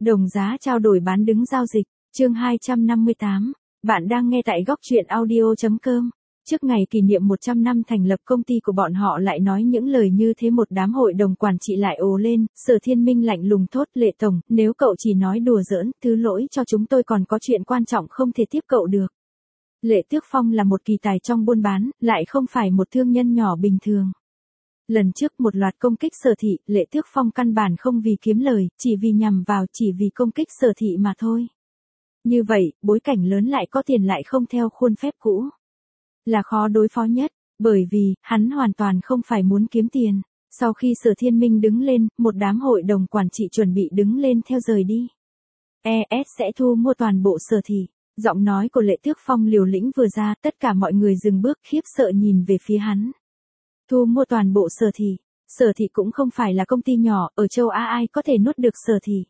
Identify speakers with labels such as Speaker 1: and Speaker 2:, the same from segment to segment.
Speaker 1: Đồng giá trao đổi bán đứng giao dịch, chương 258. Bạn đang nghe tại góc truyện audio.com. Trước ngày kỷ niệm 100 năm thành lập công ty của bọn họ lại nói những lời như thế, một đám hội đồng quản trị lại ồ lên. Sở Thiên Minh lạnh lùng thốt: Lệ tổng, nếu cậu chỉ nói đùa giỡn, thứ lỗi cho chúng tôi, còn có chuyện quan trọng không thể tiếp cậu được. Lệ Tước Phong là một kỳ tài trong buôn bán, lại không phải một thương nhân nhỏ bình thường. Lần trước một loạt công kích Sở Thị, Lệ Tước Phong căn bản không vì kiếm lời, chỉ vì nhằm vào, chỉ vì công kích Sở Thị mà thôi. Như vậy, bối cảnh lớn lại có tiền lại không theo khuôn phép cũ, là khó đối phó nhất, bởi vì, hắn hoàn toàn không phải muốn kiếm tiền. Sau khi Sở Thiên Minh đứng lên, một đám hội đồng quản trị chuẩn bị đứng lên theo rời đi. ES sẽ thu mua toàn bộ Sở Thị. Giọng nói của Lệ Tước Phong liều lĩnh vừa ra, tất cả mọi người dừng bước khiếp sợ nhìn về phía hắn. Thu mua toàn bộ Sở Thị. Sở Thị cũng không phải là công ty nhỏ, ở châu Á ai có thể nuốt được Sở Thị.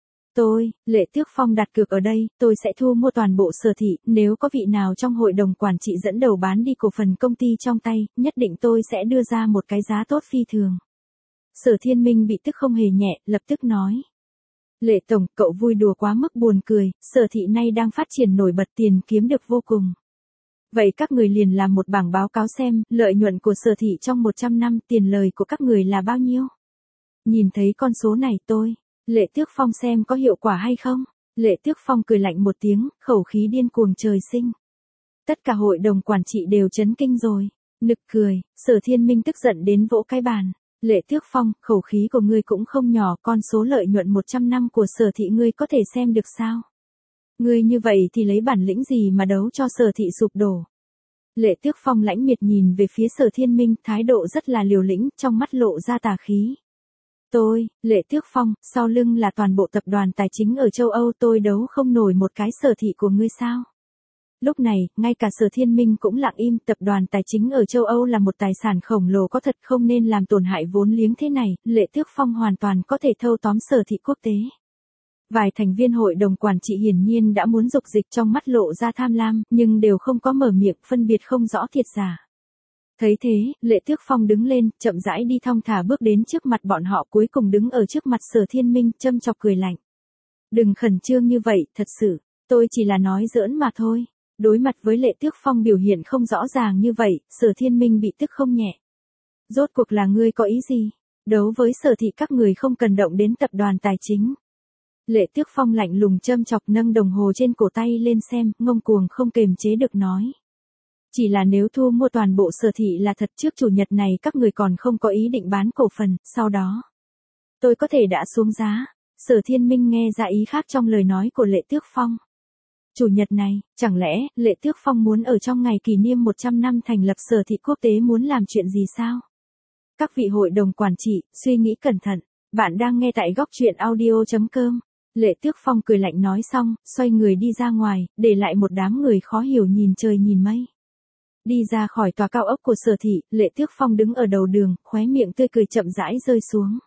Speaker 1: Lệ Tước Phong đặt cược ở đây, tôi sẽ thu mua toàn bộ Sở Thị, nếu có vị nào trong hội đồng quản trị dẫn đầu bán đi cổ phần công ty trong tay, nhất định tôi sẽ đưa ra một cái giá tốt phi thường. Sở Thiên Minh bị tức không hề nhẹ, lập tức nói. Lệ tổng, cậu vui đùa quá mức buồn cười, Sở Thị nay đang phát triển nổi bật, tiền kiếm được vô cùng. Vậy các người liền làm một bảng báo cáo xem, lợi nhuận của Sở Thị trong 100 năm, tiền lời của các người là bao nhiêu? Nhìn thấy con số này Lệ Tước Phong xem có hiệu quả hay không? Lệ Tước Phong cười lạnh một tiếng, khẩu khí điên cuồng trời sinh. Tất cả hội đồng quản trị đều chấn kinh rồi. Nực cười, Sở Thiên Minh tức giận đến vỗ cái bàn. Lệ Tước Phong, khẩu khí của ngươi cũng không nhỏ, con số lợi nhuận 100 năm của Sở Thị ngươi có thể xem được sao? Ngươi như vậy thì lấy bản lĩnh gì mà đấu cho Sở Thị sụp đổ? Lệ Tước Phong lãnh miệt nhìn về phía Sở Thiên Minh, thái độ rất là liều lĩnh, trong mắt lộ ra tà khí. Lệ Tước Phong, sau lưng là toàn bộ tập đoàn tài chính ở châu Âu, tôi đấu không nổi một cái Sở Thị của ngươi sao? Lúc này, ngay cả Sở Thiên Minh cũng lặng im, tập đoàn tài chính ở châu Âu là một tài sản khổng lồ có thật, không nên làm tổn hại vốn liếng thế này. Lệ Tước Phong hoàn toàn có thể thâu tóm Sở Thị quốc tế. Vài thành viên hội đồng quản trị hiển nhiên đã muốn dục dịch, trong mắt lộ ra tham lam, nhưng đều không có mở miệng, phân biệt không rõ thiệt giả. Thấy thế, Lệ Tước Phong đứng lên, chậm rãi đi thong thả bước đến trước mặt bọn họ, cuối cùng đứng ở trước mặt Sở Thiên Minh, châm chọc cười lạnh. Đừng khẩn trương như vậy, thật sự, tôi chỉ là nói giỡn mà thôi. Đối mặt với Lệ Tước Phong biểu hiện không rõ ràng như vậy, Sở Thiên Minh bị tức không nhẹ. Rốt cuộc là ngươi có ý gì? Đấu với Sở Thị các người không cần động đến tập đoàn tài chính. Lệ Tước Phong lạnh lùng châm chọc, nâng đồng hồ trên cổ tay lên xem, ngông cuồng không kềm chế được nói. Chỉ là nếu thu mua toàn bộ Sở Thị là thật, trước chủ nhật này các người còn không có ý định bán cổ phần, sau đó tôi có thể đã xuống giá. Sở Thiên Minh nghe ra ý khác trong lời nói của Lệ Tước Phong. Chủ nhật này, chẳng lẽ Lệ Tước Phong muốn ở trong ngày kỷ niệm 100 năm thành lập Sở Thị quốc tế muốn làm chuyện gì sao? Các vị hội đồng quản trị, suy nghĩ cẩn thận, bạn đang nghe tại góc truyện audio.com. Lệ Tước Phong cười lạnh nói xong, xoay người đi ra ngoài, để lại một đám người khó hiểu nhìn trời nhìn mây. Đi ra khỏi tòa cao ốc của Sở Thị, Lệ Tước Phong đứng ở đầu đường, khóe miệng tươi cười chậm rãi rơi xuống.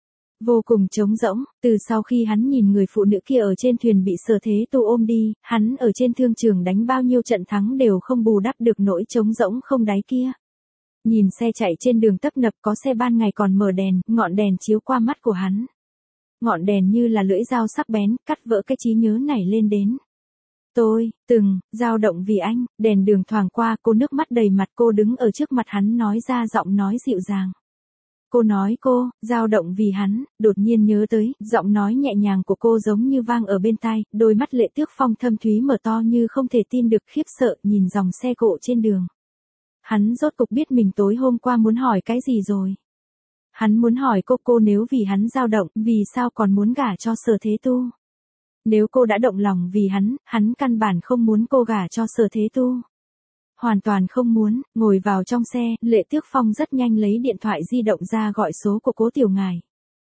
Speaker 1: Vô cùng trống rỗng, từ sau khi hắn nhìn người phụ nữ kia ở trên thuyền bị Sở Thế Tu ôm đi, hắn ở trên thương trường đánh bao nhiêu trận thắng đều không bù đắp được nỗi trống rỗng không đáy kia. Nhìn xe chạy trên đường tấp nập, có xe ban ngày còn mở đèn, ngọn đèn chiếu qua mắt của hắn. Ngọn đèn như là lưỡi dao sắc bén, cắt vỡ cái trí nhớ này lên đến. Tôi, từng, dao động vì anh, đèn đường thoảng qua, cô nước mắt đầy mặt, cô đứng ở trước mặt hắn nói ra giọng nói dịu dàng. Cô nói dao động vì hắn, đột nhiên nhớ tới, giọng nói nhẹ nhàng của cô giống như vang ở bên tai, đôi mắt Lệ Tước Phong thâm thúy mở to như không thể tin được, khiếp sợ, nhìn dòng xe cộ trên đường. Hắn rốt cục biết mình tối hôm qua muốn hỏi cái gì rồi. Hắn muốn hỏi cô nếu vì hắn dao động, vì sao còn muốn gả cho Sở Thế Tu? Nếu cô đã động lòng vì hắn căn bản không muốn cô gả cho Sở Thế Tu. Hoàn toàn không muốn. Ngồi vào trong xe, Lệ Tước Phong rất nhanh lấy điện thoại di động ra gọi số của Cố Tiểu Ngải.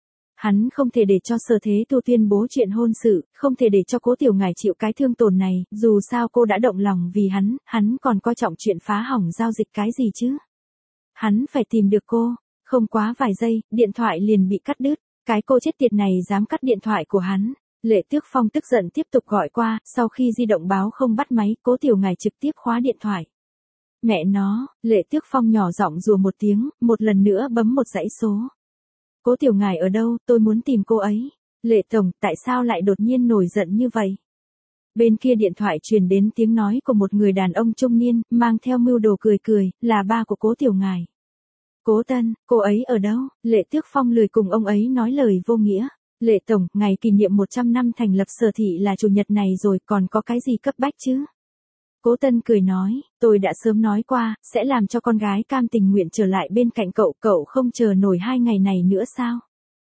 Speaker 1: Hắn không thể để cho Sở Thế Tu tuyên bố chuyện hôn sự, không thể để cho Cố Tiểu Ngải chịu cái thương tổn này, dù sao cô đã động lòng vì hắn còn coi trọng chuyện phá hỏng giao dịch cái gì chứ. Hắn phải tìm được cô. Không quá vài giây, điện thoại liền bị cắt đứt. Cái cô chết tiệt này dám cắt điện thoại của hắn. Lệ Tước Phong tức giận tiếp tục gọi qua, sau khi di động báo không bắt máy, Cố Tiểu Ngải trực tiếp khóa điện thoại. Mẹ nó, Lệ Tước Phong nhỏ giọng rủa một tiếng, một lần nữa bấm một dãy số. Cố Tiểu Ngải ở đâu, tôi muốn tìm cô ấy. Lệ tổng, tại sao lại đột nhiên nổi giận như vậy? Bên kia điện thoại truyền đến tiếng nói của một người đàn ông trung niên, mang theo mưu đồ cười cười, là ba của Cố Tiểu Ngải. Cố Tân, cô ấy ở đâu? Lệ Tước Phong lười cùng ông ấy nói lời vô nghĩa. Lệ tổng, ngày kỷ niệm 100 năm thành lập Sở Thị là chủ nhật này rồi, còn có cái gì cấp bách chứ? Cố Tân cười nói, tôi đã sớm nói qua, sẽ làm cho con gái cam tình nguyện trở lại bên cạnh cậu không chờ nổi 2 ngày này nữa sao?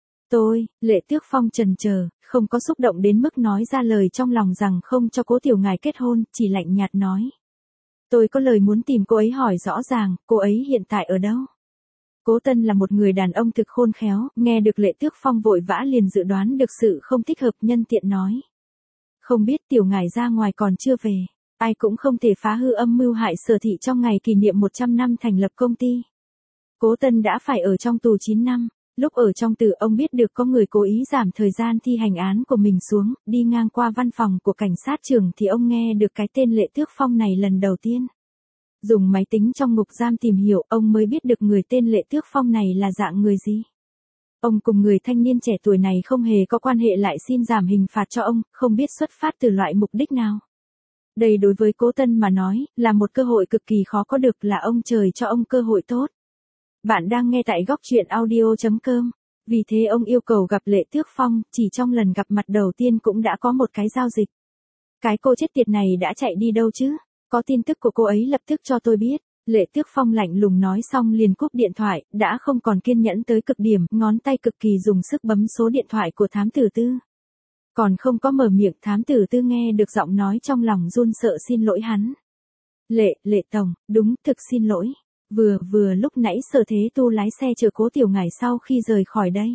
Speaker 1: Lệ Tước Phong chần chờ, không có xúc động đến mức nói ra lời trong lòng rằng không cho Cố Tiểu Ngải kết hôn, chỉ lạnh nhạt nói. Tôi có lời muốn tìm cô ấy hỏi rõ ràng, cô ấy hiện tại ở đâu? Cố Tân là một người đàn ông thực khôn khéo, nghe được Lệ Tước Phong vội vã liền dự đoán được sự không thích hợp, nhân tiện nói. Không biết Tiểu Ngải ra ngoài còn chưa về, ai cũng không thể phá hư âm mưu hại Sở Thị trong ngày kỷ niệm 100 năm thành lập công ty. Cố Tân đã phải ở trong tù 9 năm. Lúc ở trong tử ông biết được có người cố ý giảm thời gian thi hành án của mình xuống, đi ngang qua văn phòng của cảnh sát trưởng thì ông nghe được cái tên Lệ Tước Phong này lần đầu tiên. Dùng máy tính trong ngục giam tìm hiểu, ông mới biết được người tên Lệ Tước Phong này là dạng người gì. Ông cùng người thanh niên trẻ tuổi này không hề có quan hệ lại xin giảm hình phạt cho ông, không biết xuất phát từ loại mục đích nào. Đây đối với Cố Tân mà nói, là một cơ hội cực kỳ khó có được, là ông trời cho ông cơ hội tốt. Bạn đang nghe tại góc truyện audio.com. Vì thế ông yêu cầu gặp Lệ Tước Phong, chỉ trong lần gặp mặt đầu tiên cũng đã có một cái giao dịch. Cái cô chết tiệt này đã chạy đi đâu chứ? Có tin tức của cô ấy lập tức cho tôi biết. Lệ Tước Phong lạnh lùng nói xong liền cúp điện thoại, đã không còn kiên nhẫn tới cực điểm, ngón tay cực kỳ dùng sức bấm số điện thoại của thám tử Tư. Còn không có mở miệng, thám tử Tư nghe được giọng nói trong lòng run sợ xin lỗi hắn. Lệ tổng, đúng, thực xin lỗi. Vừa lúc nãy Sở Thế Tu lái xe chở Cố Tiểu Ngải sau khi rời khỏi đây.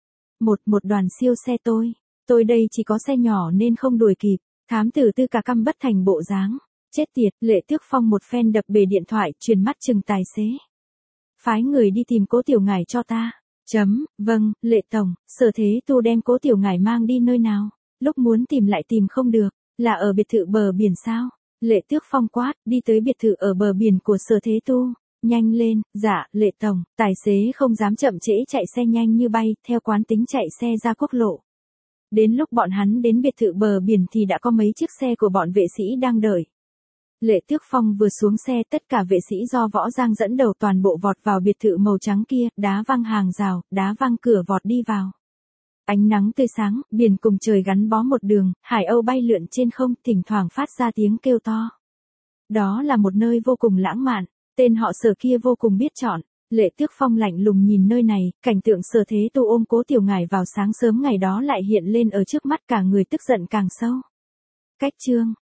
Speaker 1: Một đoàn siêu xe tôi đây chỉ có xe nhỏ nên không đuổi kịp. Thám tử Tư cả căm bất thành bộ dáng. Chết tiệt, Lệ Tước Phong một phen đập bể điện thoại, truyền mắt chừng tài xế. Phái người đi tìm Cố Tiểu Ngải cho ta. Vâng, Lệ tổng, Sở Thế Tu đem Cố Tiểu Ngải mang đi nơi nào? Lúc muốn tìm lại tìm không được, là ở biệt thự bờ biển sao? Lệ Tước Phong quát, đi tới biệt thự ở bờ biển của Sở Thế Tu. Nhanh lên, dạ, Lệ tổng, tài xế không dám chậm trễ chạy xe nhanh như bay, theo quán tính chạy xe ra quốc lộ. Đến lúc bọn hắn đến biệt thự bờ biển thì đã có mấy chiếc xe của bọn vệ sĩ đang đợi. Lệ Tước Phong vừa xuống xe, tất cả vệ sĩ do Võ Giang dẫn đầu toàn bộ vọt vào biệt thự màu trắng kia, đá văng hàng rào, đá văng cửa vọt đi vào. Ánh nắng tươi sáng, biển cùng trời gắn bó một đường, hải âu bay lượn trên không, thỉnh thoảng phát ra tiếng kêu to. Đó là một nơi vô cùng lãng mạn. Tên họ Sở kia vô cùng biết chọn. Lệ Tước Phong lạnh lùng nhìn nơi này, cảnh tượng Sở Thế Tu ôm Cố Tiểu Ngải vào sáng sớm ngày đó lại hiện lên ở trước mắt, cả người tức giận càng sâu. Cách chương